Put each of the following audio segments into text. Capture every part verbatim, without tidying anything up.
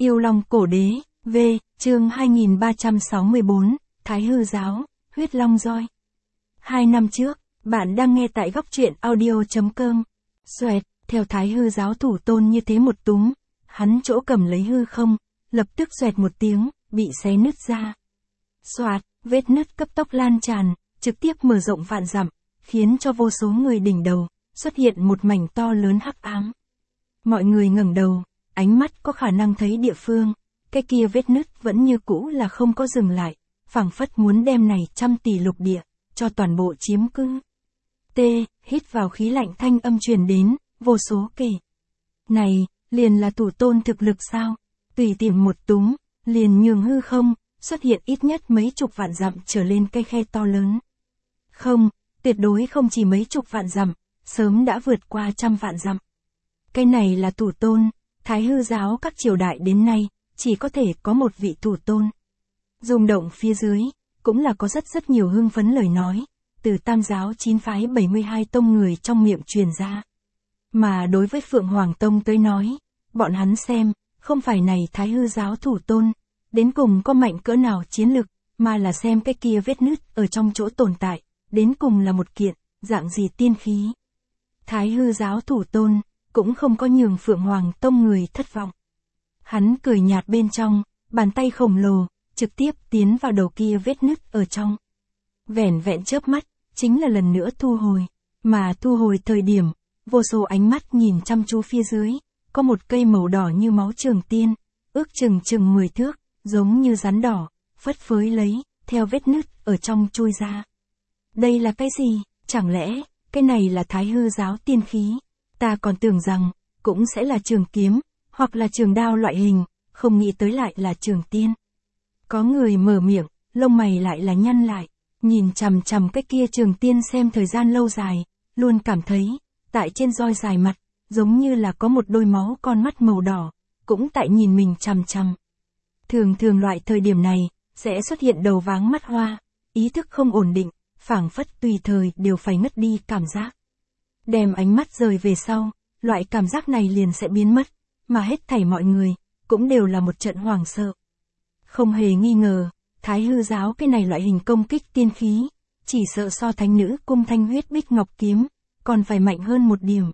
Yêu Long Cổ Đế, V, chương hai nghìn ba trăm sáu mươi bốn, Thái Hư Giáo, Huyết Long Roi. Hai năm trước, bạn đang nghe tại góc truyện audio.com. Xoẹt, theo Thái Hư Giáo thủ tôn như thế một túm, hắn chỗ cầm lấy hư không, lập tức xoẹt một tiếng, bị xé nứt ra. Xoạt, vết nứt cấp tốc lan tràn, trực tiếp mở rộng vạn dặm, khiến cho vô số người đỉnh đầu, xuất hiện một mảnh to lớn hắc ám. Mọi người ngẩng đầu, ánh mắt có khả năng thấy địa phương, cái kia vết nứt vẫn như cũ là không có dừng lại, phảng phất muốn đem này trăm tỷ lục địa, cho toàn bộ chiếm cứ. T, hít vào khí lạnh thanh âm truyền đến, vô số kể. Này, liền là thủ tôn thực lực sao? Tùy tiện một túm, liền nhường hư không, xuất hiện ít nhất mấy chục vạn dặm trở lên cây khe to lớn. Không, tuyệt đối không chỉ mấy chục vạn dặm, sớm đã vượt qua trăm vạn dặm. Cái này là thủ tôn, Thái Hư Giáo các triều đại đến nay, chỉ có thể có một vị thủ tôn. Rung động phía dưới, cũng là có rất rất nhiều hưng phấn lời nói, từ Tam Giáo chín phái bảy mươi hai tông người trong miệng truyền ra. Mà đối với Phượng Hoàng Tông tới nói, bọn hắn xem, không phải này Thái Hư Giáo thủ tôn, đến cùng có mạnh cỡ nào chiến lực, mà là xem cái kia vết nứt ở trong chỗ tồn tại, đến cùng là một kiện, dạng gì tiên khí. Thái Hư Giáo thủ tôn, cũng không có nhường Phượng Hoàng Tông người thất vọng. Hắn cười nhạt bên trong, bàn tay khổng lồ, trực tiếp tiến vào đầu kia vết nứt ở trong. Vẻn vẹn chớp mắt, chính là lần nữa thu hồi, mà thu hồi thời điểm, vô số ánh mắt nhìn chăm chú phía dưới, có một cây màu đỏ như máu trường tiên, ước chừng chừng mười thước, giống như rắn đỏ, phất phới lấy, theo vết nứt ở trong chui ra. Đây là cái gì? Chẳng lẽ, cái này là Thái Hư Giáo tiên khí? Ta còn tưởng rằng, cũng sẽ là trường kiếm, hoặc là trường đao loại hình, không nghĩ tới lại là trường tiên. Có người mở miệng, lông mày lại là nhăn lại, nhìn chằm chằm cái kia trường tiên xem thời gian lâu dài, luôn cảm thấy, tại trên roi dài mặt, giống như là có một đôi máu con mắt màu đỏ, cũng tại nhìn mình chằm chằm. Thường thường loại thời điểm này, sẽ xuất hiện đầu váng mắt hoa, ý thức không ổn định, phảng phất tùy thời đều phải ngất đi cảm giác. Đem ánh mắt rời về sau, loại cảm giác này liền sẽ biến mất, mà hết thảy mọi người, cũng đều là một trận hoảng sợ. Không hề nghi ngờ, Thái Hư Giáo cái này loại hình công kích tiên khí, chỉ sợ so thánh nữ cung thanh huyết bích ngọc kiếm, còn phải mạnh hơn một điểm.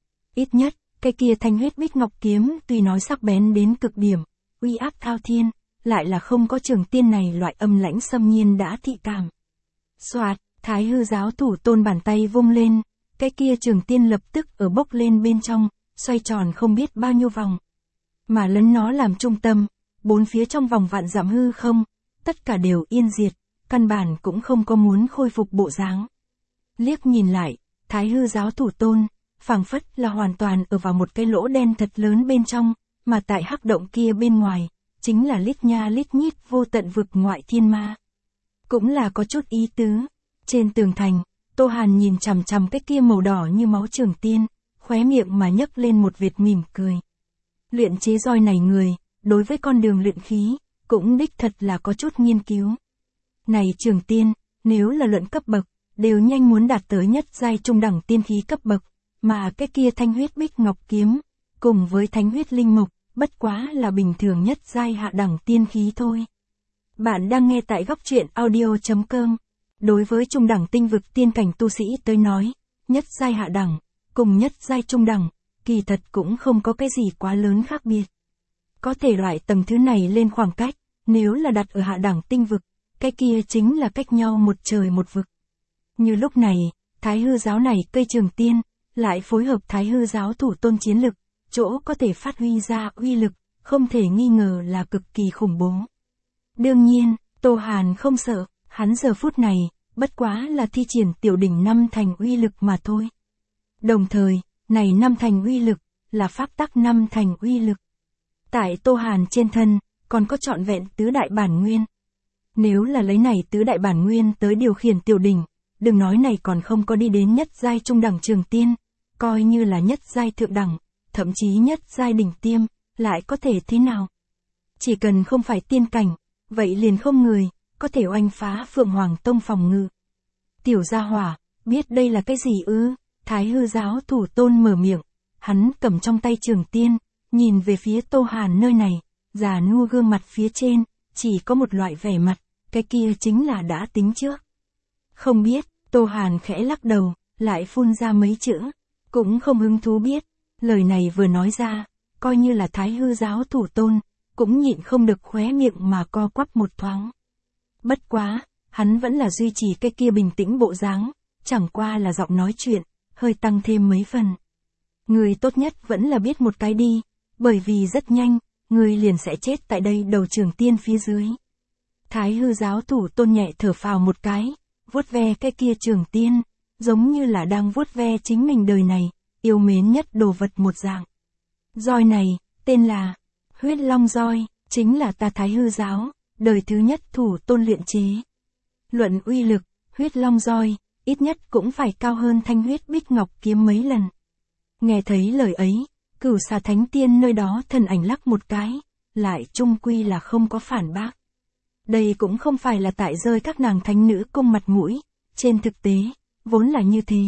Ít nhất, cái kia thanh huyết bích ngọc kiếm tuy nói sắc bén đến cực điểm, uy áp thao thiên, lại là không có trường tiên này loại âm lãnh xâm nhiên đã thị cảm. Xoạt, Thái Hư Giáo thủ tôn bàn tay vung lên, cái kia trường tiên lập tức ở bốc lên bên trong, xoay tròn không biết bao nhiêu vòng. Mà lấn nó làm trung tâm, bốn phía trong vòng vạn dặm hư không, tất cả đều yên diệt, căn bản cũng không có muốn khôi phục bộ dáng. Liếc nhìn lại, Thái Hư Giáo thủ tôn, phảng phất là hoàn toàn ở vào một cái lỗ đen thật lớn bên trong, mà tại hắc động kia bên ngoài, chính là lít nha lít nhít vô tận vực ngoại thiên ma. Cũng là có chút ý tứ, trên tường thành, Tô Hàn nhìn chằm chằm cái kia màu đỏ như máu trường tiên, khóe miệng mà nhấc lên một vệt mỉm cười. Luyện chế roi này người, đối với con đường luyện khí, cũng đích thật là có chút nghiên cứu. Này trường tiên, nếu là luận cấp bậc, đều nhanh muốn đạt tới nhất giai trung đẳng tiên khí cấp bậc, mà cái kia thanh huyết bích ngọc kiếm, cùng với thánh huyết linh mục, bất quá là bình thường nhất giai hạ đẳng tiên khí thôi. Bạn đang nghe tại góc truyện audio.com. Đối với trung đẳng tinh vực tiên cảnh tu sĩ tới nói, nhất giai hạ đẳng, cùng nhất giai trung đẳng, kỳ thật cũng không có cái gì quá lớn khác biệt. Có thể loại tầng thứ này lên khoảng cách, nếu là đặt ở hạ đẳng tinh vực, cái kia chính là cách nhau một trời một vực. Như lúc này, Thái Hư Giáo này cây trường tiên, lại phối hợp Thái Hư Giáo thủ tôn chiến lực, chỗ có thể phát huy ra uy lực, không thể nghi ngờ là cực kỳ khủng bố. Đương nhiên, Tô Hàn không sợ, hắn giờ phút này, bất quá là thi triển tiểu đỉnh năm thành uy lực mà thôi. Đồng thời, này năm thành uy lực, là pháp tắc năm thành uy lực. Tại Tô Hàn trên thân, còn có trọn vẹn tứ đại bản nguyên. Nếu là lấy này tứ đại bản nguyên tới điều khiển tiểu đỉnh, đừng nói này còn không có đi đến nhất giai trung đẳng trường tiên, coi như là nhất giai thượng đẳng, thậm chí nhất giai đỉnh tiêm, lại có thể thế nào? Chỉ cần không phải tiên cảnh, vậy liền không người, có thể oanh phá Phượng Hoàng Tông phòng ngự. Tiểu gia hỏa, biết đây là cái gì ư? Thái Hư Giáo thủ tôn mở miệng, hắn cầm trong tay trường tiên, nhìn về phía Tô Hàn nơi này, già nua gương mặt phía trên, chỉ có một loại vẻ mặt, cái kia chính là đã tính trước. Không biết, Tô Hàn khẽ lắc đầu, lại phun ra mấy chữ, cũng không hứng thú biết, lời này vừa nói ra, coi như là Thái Hư giáo thủ tôn, cũng nhịn không được khóe miệng mà co quắp một thoáng. Bất quá, hắn vẫn là duy trì cái kia bình tĩnh bộ dáng, chẳng qua là giọng nói chuyện, hơi tăng thêm mấy phần. Người tốt nhất vẫn là biết một cái đi, bởi vì rất nhanh, người liền sẽ chết tại đây đầu trường tiên phía dưới. Thái Hư giáo thủ tôn nhẹ thở phào một cái, vuốt ve cái kia trường tiên, giống như là đang vuốt ve chính mình đời này, yêu mến nhất đồ vật một dạng. Roi này, tên là huyết long roi, chính là ta Thái Hư giáo, đời thứ nhất thủ tôn luyện chế. Luận uy lực, huyết long roi, ít nhất cũng phải cao hơn thanh huyết bích ngọc kiếm mấy lần. Nghe thấy lời ấy, Cửu Xà Thánh Tiên nơi đó thần ảnh lắc một cái, lại chung quy là không có phản bác. Đây cũng không phải là tại rơi các nàng thánh nữ cung mặt mũi, trên thực tế, vốn là như thế.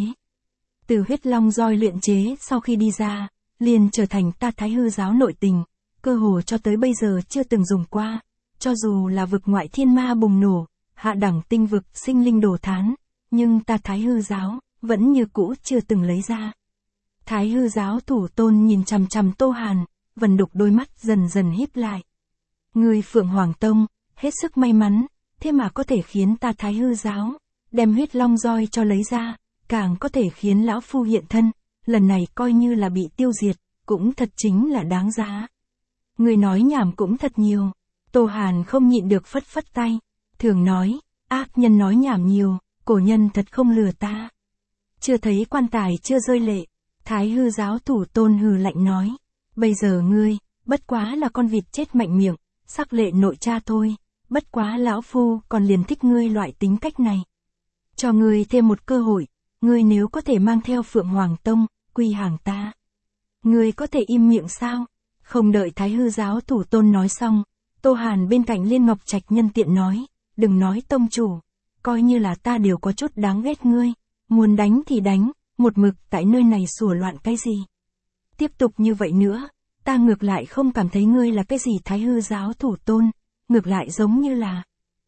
Từ huyết long roi luyện chế sau khi đi ra, liền trở thành ta Thái Hư giáo nội tình, cơ hồ cho tới bây giờ chưa từng dùng qua, cho dù là vực ngoại thiên ma bùng nổ, hạ đẳng tinh vực sinh linh đổ thán, nhưng ta Thái Hư giáo, vẫn như cũ chưa từng lấy ra. Thái Hư giáo thủ tôn nhìn chằm chằm Tô Hàn, vần đục đôi mắt dần dần híp lại. Người Phượng Hoàng Tông, hết sức may mắn, thế mà có thể khiến ta Thái Hư giáo, đem huyết long roi cho lấy ra, càng có thể khiến lão phu hiện thân, lần này coi như là bị tiêu diệt, cũng thật chính là đáng giá. Người nói nhảm cũng thật nhiều, Tô Hàn không nhịn được phất phất tay, thường nói, ác nhân nói nhảm nhiều, cổ nhân thật không lừa ta. Chưa thấy quan tài chưa rơi lệ, Thái Hư giáo thủ tôn hừ lạnh nói, bây giờ ngươi, bất quá là con vịt chết mạnh miệng, sắc lệ nội cha thôi, bất quá lão phu còn liền thích ngươi loại tính cách này. Cho ngươi thêm một cơ hội, ngươi nếu có thể mang theo Phượng Hoàng Tông, quy hàng ta. Ngươi có thể im miệng sao? Không đợi Thái Hư giáo thủ tôn nói xong, Tô Hàn bên cạnh Liên Ngọc Trạch nhân tiện nói, đừng nói tông chủ, coi như là ta đều có chút đáng ghét ngươi, muốn đánh thì đánh, một mực tại nơi này sủa loạn cái gì. Tiếp tục như vậy nữa, ta ngược lại không cảm thấy ngươi là cái gì Thái Hư giáo thủ tôn, ngược lại giống như là.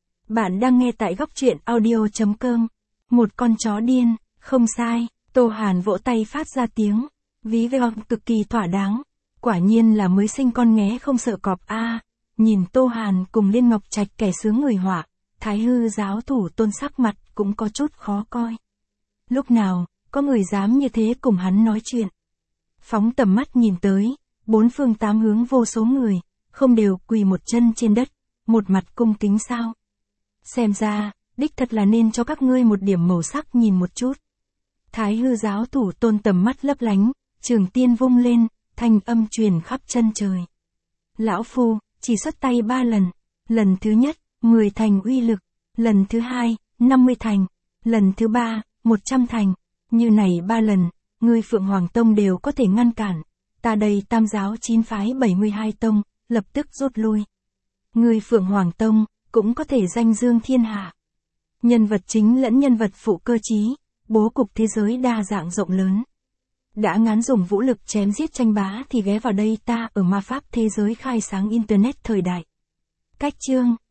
Bạn đang nghe tại góc truyện audio chấm com, một con chó điên, không sai, Tô Hàn vỗ tay phát ra tiếng, ví veo cực kỳ thỏa đáng, quả nhiên là mới sinh con nghé không sợ cọp a. Nhìn Tô Hàn cùng Liên Ngọc Trạch kẻ sướng người họa, Thái Hư giáo thủ tôn sắc mặt cũng có chút khó coi. Lúc nào, có người dám như thế cùng hắn nói chuyện. Phóng tầm mắt nhìn tới, bốn phương tám hướng vô số người, không đều quỳ một chân trên đất, một mặt cung kính sao. Xem ra, đích thật là nên cho các ngươi một điểm màu sắc nhìn một chút. Thái Hư giáo thủ tôn tầm mắt lấp lánh, trường tiên vung lên, thanh âm truyền khắp chân trời. Lão phu, chỉ xuất tay ba lần, lần thứ nhất, mười thành uy lực, lần thứ hai, năm mươi thành, lần thứ ba, một trăm thành, như này ba lần, ngươi Phượng Hoàng Tông đều có thể ngăn cản, ta đây tam giáo chín phái bảy mươi hai tông, lập tức rút lui. Ngươi Phượng Hoàng Tông, cũng có thể danh dương thiên hạ. Nhân vật chính lẫn nhân vật phụ cơ trí, bố cục thế giới đa dạng rộng lớn. Đã ngán dùng vũ lực chém giết tranh bá thì ghé vào đây ta ở ma pháp thế giới khai sáng Internet thời đại. Cách chương